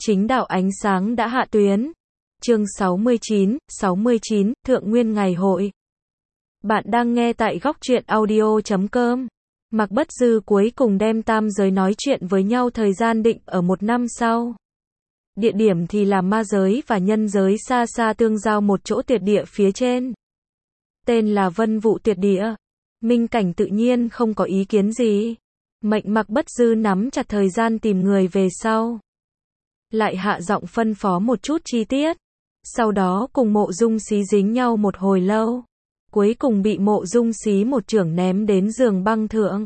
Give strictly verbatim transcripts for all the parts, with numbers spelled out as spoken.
Chính đạo ánh sáng đã hạ tuyến. Chương sáu mươi chín, sáu mươi chín, Thượng Nguyên Ngày Hội. Bạn đang nghe tại góc truyện audio chấm com. Mạc Bất Dư cuối cùng đem tam giới nói chuyện với nhau, thời gian định ở một năm sau. Địa điểm thì là ma giới và nhân giới xa xa tương giao một chỗ tuyệt địa phía trên. Tên là Vân Vụ Tuyệt Địa. Minh Cảnh tự nhiên không có ý kiến gì. Mệnh Mạc Bất Dư nắm chặt thời gian tìm người về sau. Lại hạ giọng phân phó một chút chi tiết. Sau đó cùng Mộ Dung Xí dính nhau một hồi lâu. Cuối cùng bị Mộ Dung Xí một chưởng ném đến giường băng thượng.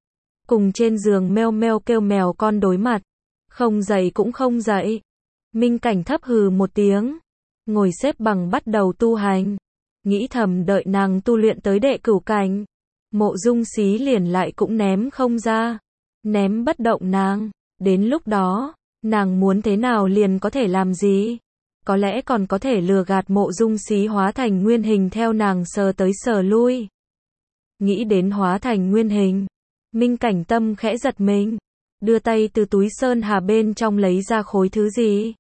Cùng trên giường meo meo kêu mèo con đối mặt. Không dậy cũng không dậy. Minh Cảnh thấp hừ một tiếng. Ngồi xếp bằng bắt đầu tu hành. Nghĩ thầm đợi nàng tu luyện tới đệ cửu cảnh. Mộ Dung Xí liền lại cũng ném không ra. Ném bất động nàng. Đến lúc đó, nàng muốn thế nào liền có thể làm gì. Có lẽ còn có thể lừa gạt Mộ Dung Xí hóa thành nguyên hình theo nàng sờ tới sờ lui. Nghĩ đến hóa thành nguyên hình. Minh Cảnh tâm khẽ giật mình. Đưa tay từ túi sơn hà bên trong lấy ra khối thứ gì.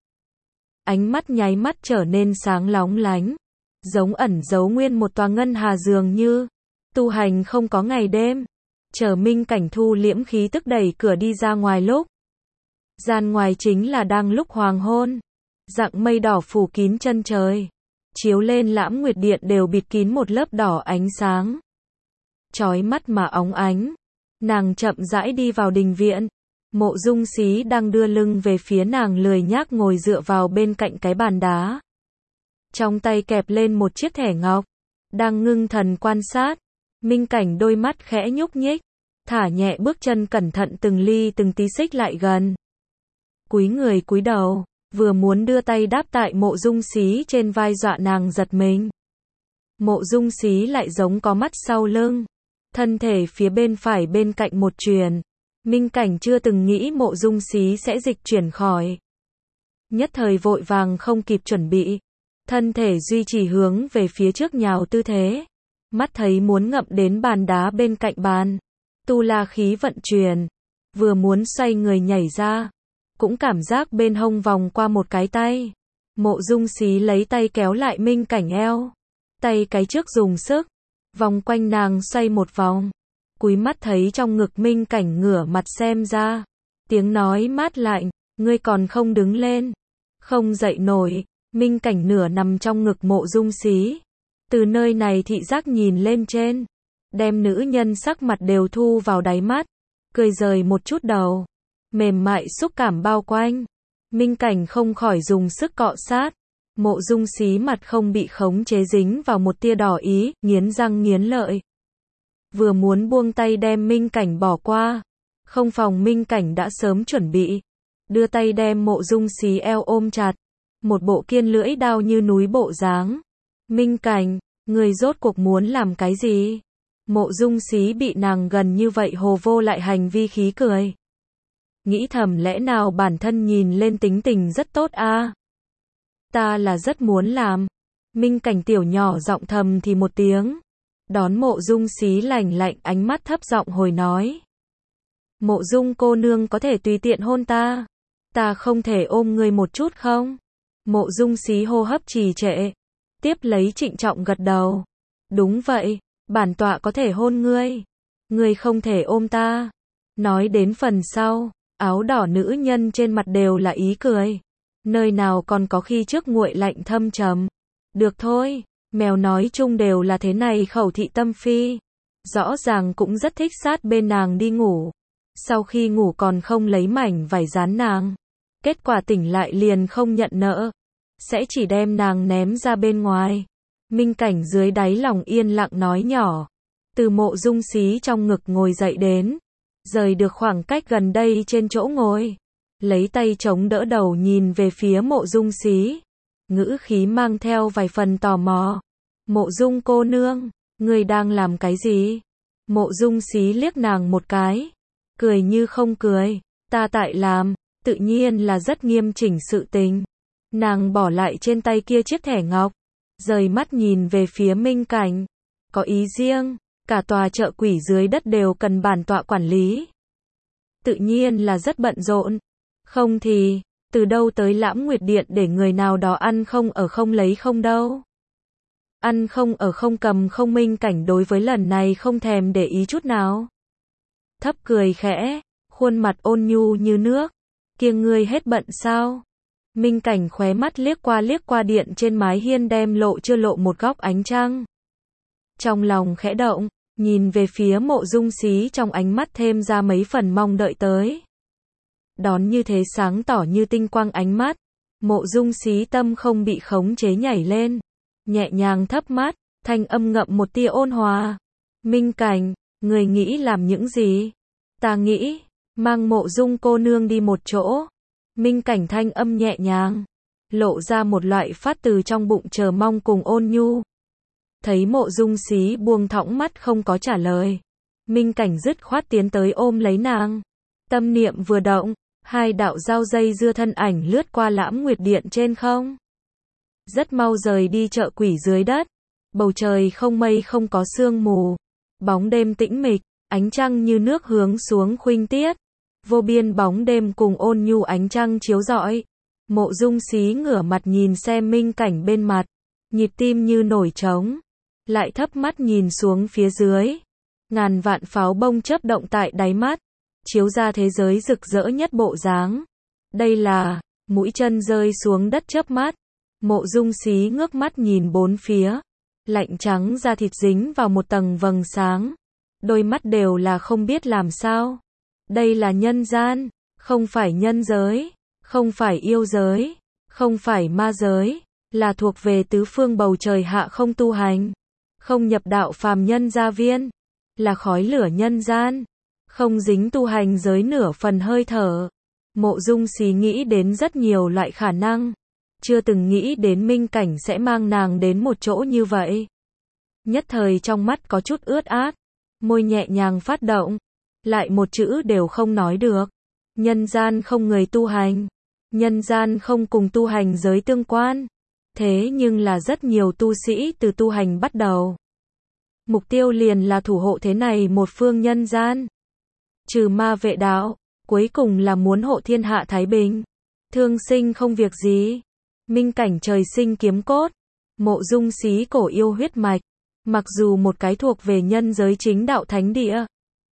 Ánh mắt nháy mắt trở nên sáng lóng lánh. Giống ẩn giấu nguyên một tòa ngân hà dường như. Tu hành không có ngày đêm. Chờ Minh Cảnh thu liễm khí tức đẩy cửa đi ra ngoài lúc. Gian ngoài chính là đang lúc hoàng hôn. Dạng mây đỏ phủ kín chân trời. Chiếu lên Lãm Nguyệt Điện đều bịt kín một lớp đỏ ánh sáng. Chói mắt mà óng ánh. Nàng chậm rãi đi vào đình viện. Mộ Dung Xí đang đưa lưng về phía nàng, lười nhác ngồi dựa vào bên cạnh cái bàn đá. Trong tay kẹp lên một chiếc thẻ ngọc. Đang ngưng thần quan sát. Minh Cảnh đôi mắt khẽ nhúc nhích. Thả nhẹ bước chân cẩn thận từng ly từng tí xích lại gần. Cúi người cúi đầu. Vừa muốn đưa tay đáp tại Mộ Dung Xí trên vai, dọa nàng giật mình. Mộ Dung Xí lại giống có mắt sau lưng. Thân thể phía bên phải bên cạnh một chuyển. Minh Cảnh chưa từng nghĩ Mộ Dung Xí sẽ dịch chuyển khỏi. Nhất thời vội vàng không kịp chuẩn bị. Thân thể duy trì hướng về phía trước nhào tư thế. Mắt thấy muốn ngậm đến bàn đá bên cạnh bàn. Tu la khí vận chuyển. Vừa muốn xoay người nhảy ra. Cũng cảm giác bên hông vòng qua một cái tay. Mộ Dung Xí lấy tay kéo lại Minh Cảnh eo. Tay cái trước dùng sức. Vòng quanh nàng xoay một vòng. Cúi mắt thấy trong ngực Minh Cảnh ngửa mặt xem ra. Tiếng nói mát lạnh. Ngươi còn không đứng lên. Không dậy nổi. Minh Cảnh nửa nằm trong ngực Mộ Dung Xí. Từ nơi này thị giác nhìn lên trên. Đem nữ nhân sắc mặt đều thu vào đáy mắt. Cười rời một chút đầu. Mềm mại xúc cảm bao quanh. Minh Cảnh không khỏi dùng sức cọ sát. Mộ Dung Xí mặt không bị khống chế dính vào một tia đỏ ý, nghiến răng nghiến lợi. Vừa muốn buông tay đem Minh Cảnh bỏ qua. Không phòng Minh Cảnh đã sớm chuẩn bị. Đưa tay đem Mộ Dung Xí eo ôm chặt. Một bộ kiên lưỡi đao như núi bộ dáng. Minh Cảnh, người rốt cuộc muốn làm cái gì? Mộ Dung Xí bị nàng gần như vậy hồ vô lại hành vi khí cười. Nghĩ thầm lẽ nào bản thân nhìn lên tính tình rất tốt a? À? Ta là rất muốn làm. Minh Cảnh tiểu nhỏ giọng thầm thì một tiếng. Đón Mộ Dung Xí lạnh lạnh ánh mắt thấp giọng hồi nói. Mộ Dung cô nương có thể tùy tiện hôn ta. Ta không thể ôm ngươi một chút không? Mộ Dung Xí hô hấp trì trệ. Tiếp lấy trịnh trọng gật đầu. Đúng vậy, bản tọa có thể hôn ngươi. Ngươi không thể ôm ta. Nói đến phần sau. Áo đỏ nữ nhân trên mặt đều là ý cười. Nơi nào còn có khi trước nguội lạnh thâm trầm. Được thôi, mèo nói chung đều là thế này, khẩu thị tâm phi. Rõ ràng cũng rất thích sát bên nàng đi ngủ. Sau khi ngủ còn không lấy mảnh vải dán nàng. Kết quả tỉnh lại liền không nhận nợ. Sẽ chỉ đem nàng ném ra bên ngoài. Minh Cảnh dưới đáy lòng yên lặng nói nhỏ. Từ Mộ Dung Xí trong ngực ngồi dậy đến. Rời được khoảng cách gần đây trên chỗ ngồi. Lấy tay chống đỡ đầu nhìn về phía Mộ Dung Xí. Ngữ khí mang theo vài phần tò mò. Mộ Dung cô nương, ngươi đang làm cái gì? Mộ Dung Xí liếc nàng một cái. Cười như không cười. Ta tại làm, tự nhiên là rất nghiêm chỉnh sự tình. Nàng bỏ lại trên tay kia chiếc thẻ ngọc. Rời mắt nhìn về phía Minh Cảnh. Có ý riêng. Cả tòa chợ quỷ dưới đất đều cần bản tọa quản lý. Tự nhiên là rất bận rộn. Không thì, Từ đâu tới Lãm Nguyệt Điện để người nào đó ăn không ở không lấy không đâu. Ăn không ở không cầm không. Minh Cảnh đối với lần này không thèm để ý chút nào. Thấp cười khẽ, khuôn mặt ôn nhu như nước. Kiêng ngươi hết bận sao? Minh Cảnh khóe mắt liếc qua liếc qua điện trên mái hiên đem lộ chưa lộ một góc ánh trăng. Trong lòng khẽ động, nhìn về phía Mộ Dung Xí trong ánh mắt thêm ra mấy phần mong đợi tới. Đón như thế sáng tỏ như tinh quang ánh mắt, Mộ Dung Xí tâm không bị khống chế nhảy lên, nhẹ nhàng thấp mắt, thanh âm ngậm một tia ôn hòa. Minh Cảnh, người nghĩ làm những gì? Ta nghĩ, mang Mộ Dung cô nương đi một chỗ. Minh Cảnh thanh âm nhẹ nhàng, lộ ra một loại phát từ trong bụng chờ mong cùng ôn nhu. Thấy Mộ Dung Xí buông thõng mắt không có trả lời, Minh Cảnh dứt khoát tiến tới ôm lấy nàng. Tâm niệm vừa động, hai đạo dao dây dưa thân ảnh lướt qua Lãm Nguyệt Điện trên không. Rất mau rời đi chợ quỷ dưới đất. Bầu trời không mây không có sương mù. Bóng đêm tĩnh mịch, ánh trăng như nước hướng xuống khuynh tiết. Vô biên bóng đêm cùng ôn nhu ánh trăng chiếu rọi. Mộ Dung Xí ngửa mặt nhìn xem Minh Cảnh bên mặt, nhịp tim như nổi trống, lại thấp mắt nhìn xuống phía dưới. Ngàn vạn pháo bông chớp động tại đáy mắt, chiếu ra thế giới rực rỡ nhất bộ dáng. Đây là, mũi chân rơi xuống đất chớp mắt. Mộ Dung Xí ngước mắt nhìn bốn phía, lạnh trắng da thịt dính vào một tầng vầng sáng. Đôi mắt đều là không biết làm sao. Đây là nhân gian, không phải nhân giới, không phải yêu giới, không phải ma giới, là thuộc về tứ phương bầu trời hạ không tu hành, không nhập đạo phàm nhân gia viên, là khói lửa nhân gian, không dính tu hành giới nửa phần hơi thở. Mộ Dung Xí nghĩ đến rất nhiều loại khả năng, chưa từng nghĩ đến Minh Cảnh sẽ mang nàng đến một chỗ như vậy. Nhất thời trong mắt có chút ướt át, môi nhẹ nhàng phát động, lại một chữ đều không nói được. Nhân gian không người tu hành, nhân gian không cùng tu hành giới tương quan. Thế nhưng là rất nhiều tu sĩ từ tu hành bắt đầu, mục tiêu liền là thủ hộ thế này một phương nhân gian, trừ ma vệ đạo, cuối cùng là muốn hộ thiên hạ thái bình, thương sinh không việc gì. Minh Cảnh trời sinh kiếm cốt, Mộ Dung Xí cổ yêu huyết mạch, mặc dù một cái thuộc về nhân giới chính đạo thánh địa,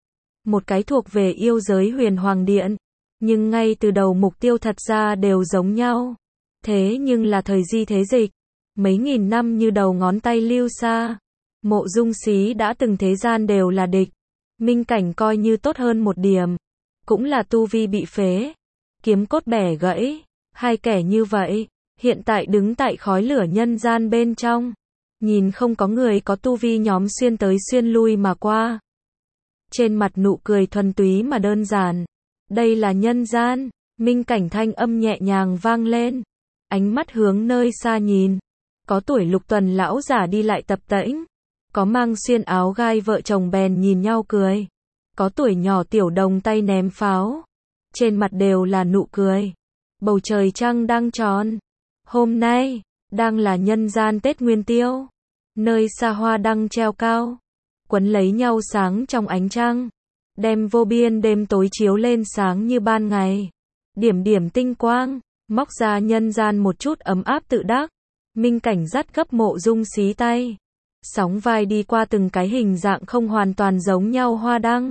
một cái thuộc về yêu giới huyền hoàng điện, nhưng ngay từ đầu mục tiêu thật ra đều giống nhau. Thế nhưng là thời di thế dịch, mấy nghìn năm như đầu ngón tay lưu xa. Mộ Dung Xí đã từng thế gian đều là địch. Minh Cảnh coi như tốt hơn một điểm, cũng là tu vi bị phế, kiếm cốt bẻ gãy. Hai kẻ như vậy, hiện tại đứng tại khói lửa nhân gian bên trong, nhìn không có người có tu vi nhóm xuyên tới xuyên lui mà qua. Trên mặt nụ cười thuần túy mà đơn giản. Đây là nhân gian. Minh Cảnh thanh âm nhẹ nhàng vang lên, ánh mắt hướng nơi xa nhìn. Có tuổi lục tuần lão giả đi lại tập tễnh, có mang xuyên áo gai vợ chồng bèn nhìn nhau cười, có tuổi nhỏ tiểu đồng tay ném pháo, trên mặt đều là nụ cười. Bầu trời trăng đang tròn. Hôm nay đang là nhân gian Tết Nguyên Tiêu, nơi xa hoa đăng treo cao, quấn lấy nhau sáng trong ánh trăng, đem vô biên đêm tối chiếu lên sáng như ban ngày. Điểm điểm tinh quang, móc ra nhân gian một chút ấm áp tự đắc. Minh Cảnh dắt gấp Mộ Dung Xí tay, sóng vai đi qua từng cái hình dạng không hoàn toàn giống nhau hoa đăng.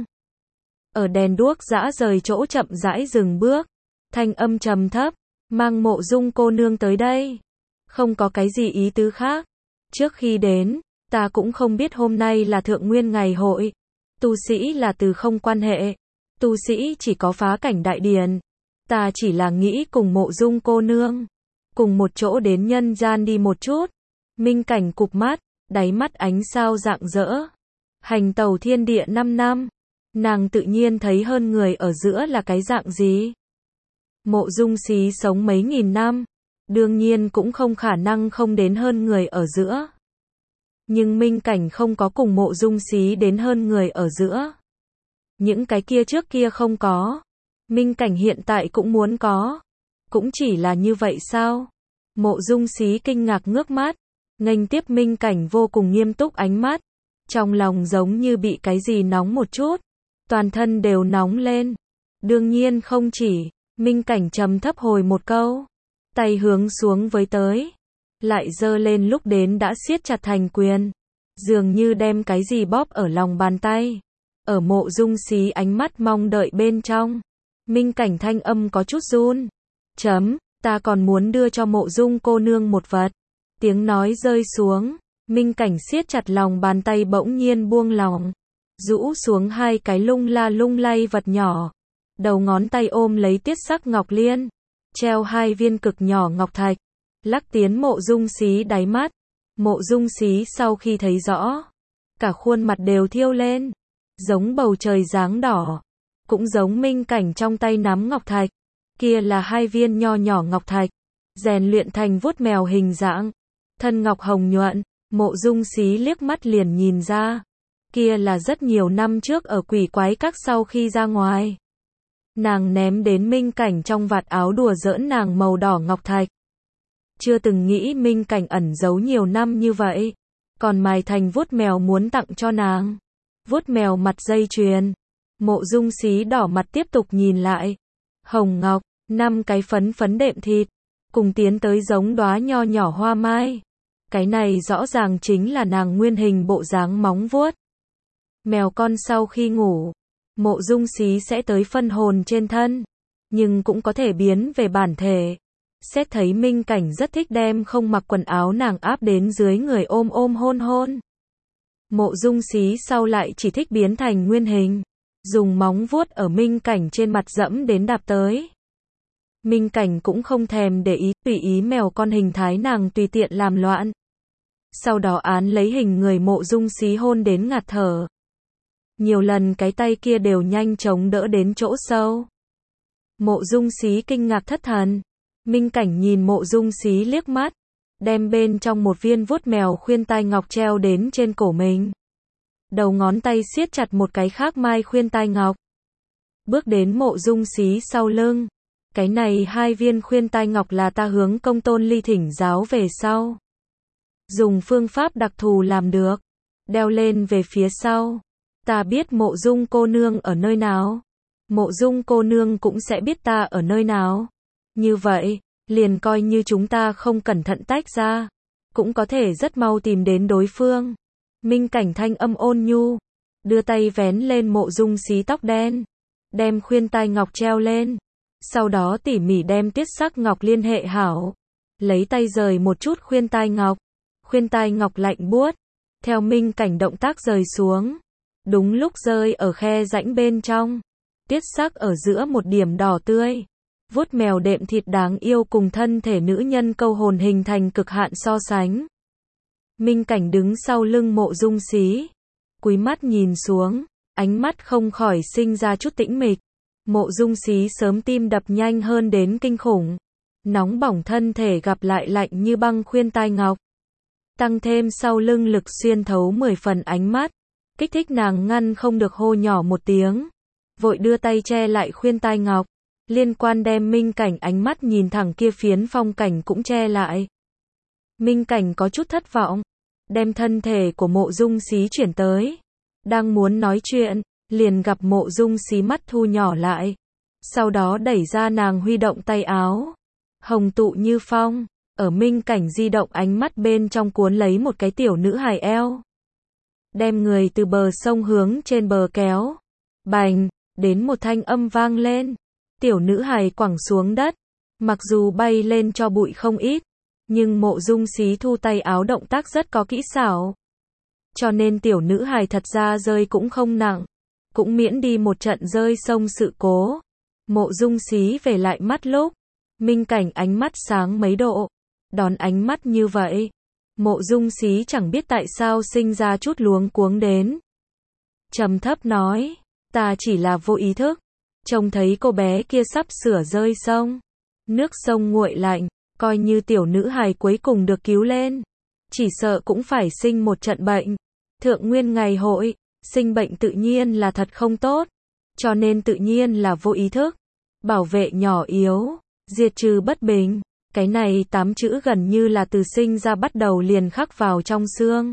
Ở đèn đuốc dã rời chỗ chậm rãi dừng bước, thanh âm trầm thấp, mang Mộ Dung cô nương tới đây. Không có cái gì ý tứ khác. Trước khi đến, ta cũng không biết hôm nay là thượng nguyên ngày hội. Tu sĩ là từ không quan hệ, tu sĩ chỉ có phá cảnh đại điển. Ta chỉ là nghĩ cùng Mộ Dung cô nương, cùng một chỗ đến nhân gian đi một chút. Minh Cảnh cụp mắt, đáy mắt ánh sao rạng rỡ. Hành tẩu thiên địa năm năm, nàng tự nhiên thấy hơn người ở giữa là cái dạng gì. Mộ Dung Xí sống mấy nghìn năm, đương nhiên cũng không khả năng không đến hơn người ở giữa. Nhưng Minh Cảnh không có cùng Mộ Dung Xí đến hơn người ở giữa. Những cái kia trước kia không có, Minh Cảnh hiện tại cũng muốn có. Cũng chỉ là như vậy sao? Mộ Dung Xí kinh ngạc ngước mắt, nghênh tiếp Minh Cảnh vô cùng nghiêm túc ánh mắt. Trong lòng giống như bị cái gì nóng một chút, toàn thân đều nóng lên. Đương nhiên không chỉ, Minh Cảnh trầm thấp hồi một câu. Tay hướng xuống với tới. Lại giơ lên lúc đến đã siết chặt thành quyền. Dường như đem cái gì bóp ở lòng bàn tay. Ở Mộ Dung Xí ánh mắt mong đợi bên trong. Minh Cảnh thanh âm có chút run. Chấm, ta còn muốn đưa cho Mộ Dung cô nương một vật. Tiếng nói rơi xuống. Minh Cảnh siết chặt lòng bàn tay bỗng nhiên buông lỏng. Rũ xuống hai cái lung la lung lay vật nhỏ. Đầu ngón tay ôm lấy tiết sắc ngọc liên. Treo hai viên cực nhỏ ngọc thạch. Lắc tiến Mộ Dung Xí đáy mắt. Mộ Dung Xí sau khi thấy rõ. Cả khuôn mặt đều thiêu lên. Giống bầu trời dáng đỏ. Cũng giống Minh Cảnh trong tay nắm ngọc thạch. Kia là hai viên nho nhỏ ngọc thạch. Rèn luyện thành vuốt mèo hình dạng. Thân ngọc hồng nhuận. Mộ Dung Xí liếc mắt liền nhìn ra. Kia là rất nhiều năm trước ở quỷ quái các sau khi ra ngoài. Nàng ném đến Minh Cảnh trong vạt áo đùa giỡn nàng màu đỏ ngọc thạch. Chưa từng nghĩ Minh Cảnh ẩn giấu nhiều năm như vậy. Còn mài thành vuốt mèo muốn tặng cho nàng. Vuốt mèo mặt dây chuyền. Mộ Dung Xí đỏ mặt tiếp tục nhìn lại. Hồng ngọc, năm cái phấn phấn đệm thịt. Cùng tiến tới giống đóa nho nhỏ hoa mai. Cái này rõ ràng chính là nàng nguyên hình bộ dáng móng vuốt. Mèo con sau khi ngủ. Mộ Dung Xí sẽ tới phân hồn trên thân. Nhưng cũng có thể biến về bản thể. Xét thấy Minh Cảnh rất thích đem không mặc quần áo nàng áp đến dưới người ôm ôm hôn hôn. Mộ Dung Xí sau lại chỉ thích biến thành nguyên hình. Dùng móng vuốt ở Minh Cảnh trên mặt dẫm đến đạp tới. Minh Cảnh cũng không thèm để ý, tùy ý mèo con hình thái nàng tùy tiện làm loạn. Sau đó án lấy hình người Mộ Dung Xí hôn đến ngạt thở. Nhiều lần cái tay kia đều nhanh chóng đỡ đến chỗ sâu. Mộ Dung Xí kinh ngạc thất thần. Minh Cảnh nhìn Mộ Dung Xí liếc mắt. Đem bên trong một viên vuốt mèo khuyên tai ngọc treo đến trên cổ mình. Đầu ngón tay siết chặt một cái khác mai khuyên tai ngọc. Bước đến Mộ Dung Xí sau lưng. Cái này hai viên khuyên tai ngọc là ta hướng Công Tôn Ly thỉnh giáo về sau. Dùng phương pháp đặc thù làm được. Đeo lên về phía sau. Ta biết Mộ Dung cô nương ở nơi nào. Mộ Dung cô nương cũng sẽ biết ta ở nơi nào. Như vậy, liền coi như chúng ta không cẩn thận tách ra. Cũng có thể rất mau tìm đến đối phương. Minh Cảnh thanh âm ôn nhu. Đưa tay vén lên Mộ Dung Xí tóc đen. Đem khuyên tai ngọc treo lên. Sau đó tỉ mỉ đem tiết sắc ngọc liên hệ hảo. Lấy tay rời một chút khuyên tai ngọc. Khuyên tai ngọc lạnh buốt. Theo Minh Cảnh động tác rời xuống. Đúng lúc rơi ở khe rãnh bên trong. Tiết sắc ở giữa một điểm đỏ tươi. Vuốt mèo đệm thịt đáng yêu cùng thân thể nữ nhân câu hồn hình thành cực hạn so sánh. Minh Cảnh đứng sau lưng Mộ Dung Xí. Cúi mắt nhìn xuống. Ánh mắt không khỏi sinh ra chút tĩnh mịch. Mộ Dung Xí sớm tim đập nhanh hơn đến kinh khủng. Nóng bỏng thân thể gặp lại lạnh như băng khuyên tai ngọc. Tăng thêm sau lưng lực xuyên thấu mười phần ánh mắt. Kích thích nàng ngăn không được hô nhỏ một tiếng. Vội đưa tay che lại khuyên tai ngọc. Liên quan đem Minh Cảnh ánh mắt nhìn thẳng kia phiến phong cảnh cũng che lại. Minh Cảnh có chút thất vọng. Đem thân thể của Mộ Dung Xí chuyển tới. Đang muốn nói chuyện. Liền gặp Mộ Dung Xí mắt thu nhỏ lại. Sau đó đẩy ra nàng huy động tay áo. Hồng tụ như phong. Ở Minh Cảnh di động ánh mắt bên trong cuốn lấy một cái tiểu nữ hài eo. Đem người từ bờ sông hướng trên bờ kéo. Bành, đến một thanh âm vang lên. Tiểu nữ hài quẳng xuống đất. Mặc dù bay lên cho bụi không ít. Nhưng Mộ Dung Xí thu tay áo động tác rất có kỹ xảo. Cho nên tiểu nữ hài thật ra rơi cũng không nặng. Cũng miễn đi một trận rơi sông sự cố. Mộ Dung Xí về lại mắt lúc. Minh Cảnh ánh mắt sáng mấy độ. Đón ánh mắt như vậy. Mộ Dung Xí chẳng biết tại sao sinh ra chút luống cuống đến. Trầm thấp nói. Ta chỉ là vô ý thức. Trông thấy cô bé kia sắp sửa rơi sông. Nước sông nguội lạnh. Coi như tiểu nữ hài cuối cùng được cứu lên. Chỉ sợ cũng phải sinh một trận bệnh. Thượng nguyên ngày hội. Sinh bệnh tự nhiên là thật không tốt. Cho nên tự nhiên là vô ý thức. Bảo vệ nhỏ yếu. Diệt trừ bất bình. Cái này tám chữ gần như là từ sinh ra bắt đầu liền khắc vào trong xương.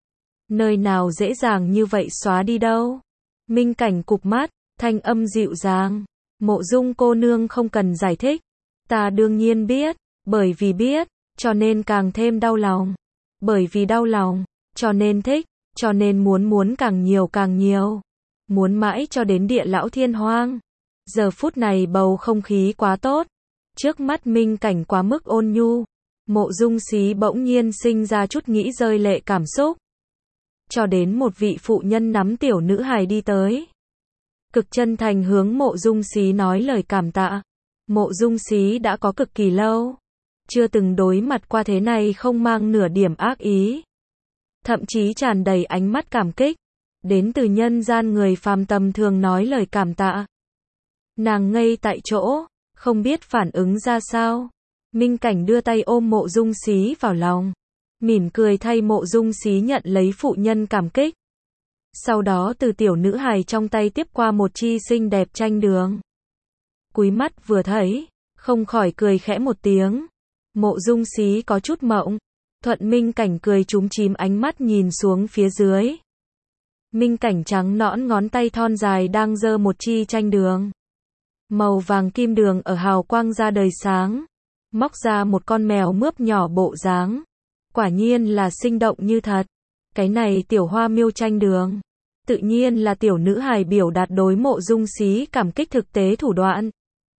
Nơi nào dễ dàng như vậy xóa đi đâu. Minh Cảnh cụp mắt. Thanh âm dịu dàng. Mộ Dung cô nương không cần giải thích. Ta đương nhiên biết, bởi vì biết, cho nên càng thêm đau lòng. Bởi vì đau lòng, cho nên thích, cho nên muốn muốn càng nhiều càng nhiều. Muốn mãi cho đến địa lão thiên hoang. Giờ phút này bầu không khí quá tốt. Trước mắt Minh Cảnh quá mức ôn nhu. Mộ Dung Xí bỗng nhiên sinh ra chút nghĩ rơi lệ cảm xúc. Cho đến một vị phụ nhân nắm tiểu nữ hài đi tới. Cực chân thành hướng Mộ Dung Xí nói lời cảm tạ. Mộ Dung Xí đã có cực kỳ lâu. Chưa từng đối mặt qua thế này không mang nửa điểm ác ý. Thậm chí tràn đầy ánh mắt cảm kích. Đến từ nhân gian người phàm tầm thường nói lời cảm tạ. Nàng ngây tại chỗ, không biết phản ứng ra sao. Minh Cảnh đưa tay ôm Mộ Dung Xí vào lòng. Mỉm cười thay Mộ Dung Xí nhận lấy phụ nhân cảm kích. Sau đó từ tiểu nữ hài trong tay tiếp qua một chi xinh đẹp chanh đường. Cúi mắt vừa thấy, không khỏi cười khẽ một tiếng. Mộ Dung Xí có chút mộng. Thuận Minh Cảnh cười chúm chím ánh mắt nhìn xuống phía dưới. Minh Cảnh trắng nõn ngón tay thon dài đang giơ một chi chanh đường. Màu vàng kim đường ở hào quang ra đời sáng. Móc ra một con mèo mướp nhỏ bộ dáng. Quả nhiên là sinh động như thật. Cái này tiểu hoa miêu chanh đường. Tự nhiên là tiểu nữ hài biểu đạt đối Mộ Dung Xí cảm kích thực tế thủ đoạn.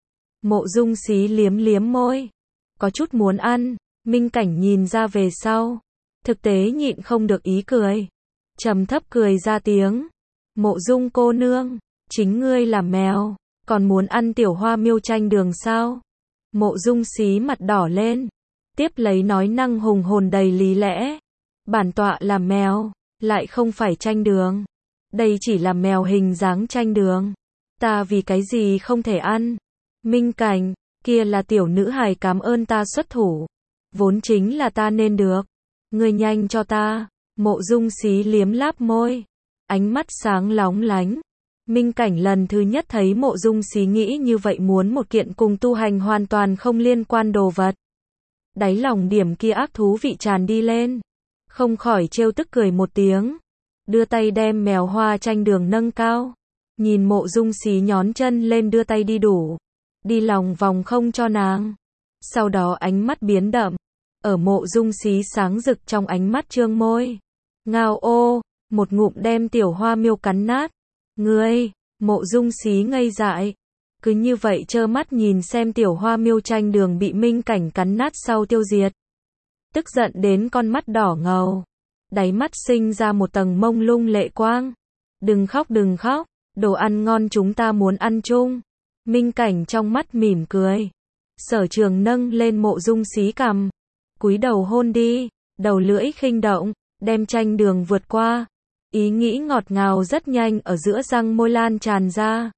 Mộ Dung Xí liếm liếm môi. Có chút muốn ăn. Minh Cảnh nhìn ra về sau. Thực tế nhịn không được ý cười. Trầm thấp cười ra tiếng. Mộ Dung cô nương, chính ngươi là mèo, còn muốn ăn tiểu hoa miêu chanh đường sao? Mộ Dung Xí mặt đỏ lên. Tiếp lấy nói năng hùng hồn đầy lý lẽ. Bản tọa là mèo, lại không phải chanh đường. Đây chỉ là mèo hình dáng chanh đường. Ta vì cái gì không thể ăn? Minh Cảnh, kia là tiểu nữ hài cảm ơn ta xuất thủ. Vốn chính là ta nên được. Ngươi nhanh cho ta. Mộ Dung Xí liếm láp môi. Ánh mắt sáng lóng lánh. Minh Cảnh lần thứ nhất thấy Mộ Dung Xí nghĩ như vậy muốn một kiện cùng tu hành hoàn toàn không liên quan đồ vật. Đáy lòng điểm kia ác thú vị tràn đi lên. Không khỏi trêu tức cười một tiếng. Đưa tay đem mèo hoa chanh đường nâng cao. Nhìn Mộ Dung Xí nhón chân lên đưa tay đi đủ. Đi lòng vòng không cho nàng. Sau đó ánh mắt biến đậm. Ở Mộ Dung Xí sáng rực trong ánh mắt trương môi. Ngao ô, một ngụm đem tiểu hoa miêu cắn nát. Ngươi, Mộ Dung Xí ngây dại. Cứ như vậy trơ mắt nhìn xem tiểu hoa miêu chanh đường bị Minh Cảnh cắn nát sau tiêu diệt. Tức giận đến con mắt đỏ ngầu. Đáy mắt sinh ra một tầng mông lung lệ quang. Đừng khóc đừng khóc, đồ ăn ngon chúng ta muốn ăn chung. Minh Cảnh trong mắt mỉm cười. Sở Trường nâng lên Mộ Dung Xí cằm. Cúi đầu hôn đi, đầu lưỡi khinh động, đem chanh đường vượt qua. Ý nghĩ ngọt ngào rất nhanh ở giữa răng môi lan tràn ra.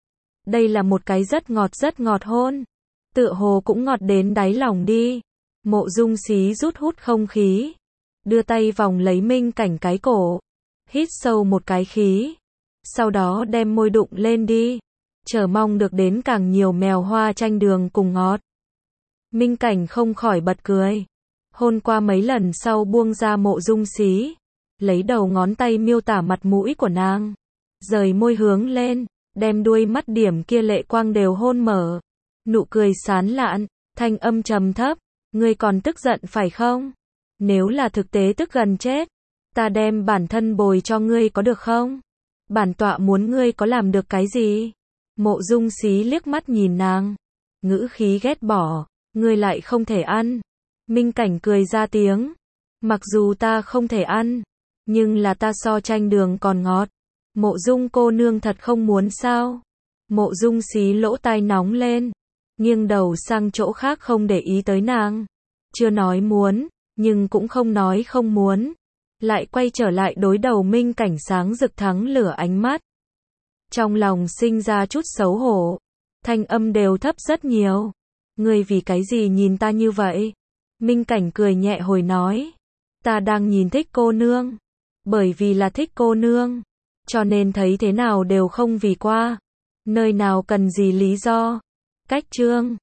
Đây là một cái rất ngọt rất ngọt hôn. Tựa hồ cũng ngọt đến đáy lòng đi. Mộ Dung Xí rút hút không khí. Đưa tay vòng lấy Minh Cảnh cái cổ. Hít sâu một cái khí. Sau đó đem môi đụng lên đi. Chờ mong được đến càng nhiều mèo hoa chanh đường cùng ngọt. Minh Cảnh không khỏi bật cười. Hôn qua mấy lần sau buông ra Mộ Dung Xí. Lấy đầu ngón tay miêu tả mặt mũi của nàng. Rời môi hướng lên. Đem đuôi mắt điểm kia lệ quang đều hôn mở. Nụ cười sán lạn. Thanh âm trầm thấp. Ngươi còn tức giận phải không? Nếu là thực tế tức gần chết. Ta đem bản thân bồi cho ngươi có được không? Bản tọa muốn ngươi có làm được cái gì? Mộ Dung Xí liếc mắt nhìn nàng. Ngữ khí ghét bỏ. Ngươi lại không thể ăn. Minh Cảnh cười ra tiếng. Mặc dù ta không thể ăn. Nhưng là ta so chanh đường còn ngọt. Mộ Dung cô nương thật không muốn sao? Mộ Dung Xí lỗ tai nóng lên. Nghiêng đầu sang chỗ khác không để ý tới nàng. Chưa nói muốn, nhưng cũng không nói không muốn. Lại quay trở lại đối đầu Minh Cảnh sáng rực thắng lửa ánh mắt. Trong lòng sinh ra chút xấu hổ. Thanh âm đều thấp rất nhiều. Ngươi vì cái gì nhìn ta như vậy? Minh Cảnh cười nhẹ hồi nói. Ta đang nhìn thích cô nương. Bởi vì là thích cô nương. Cho nên thấy thế nào đều không vì qua. Nơi nào cần gì lý do. Cách chương.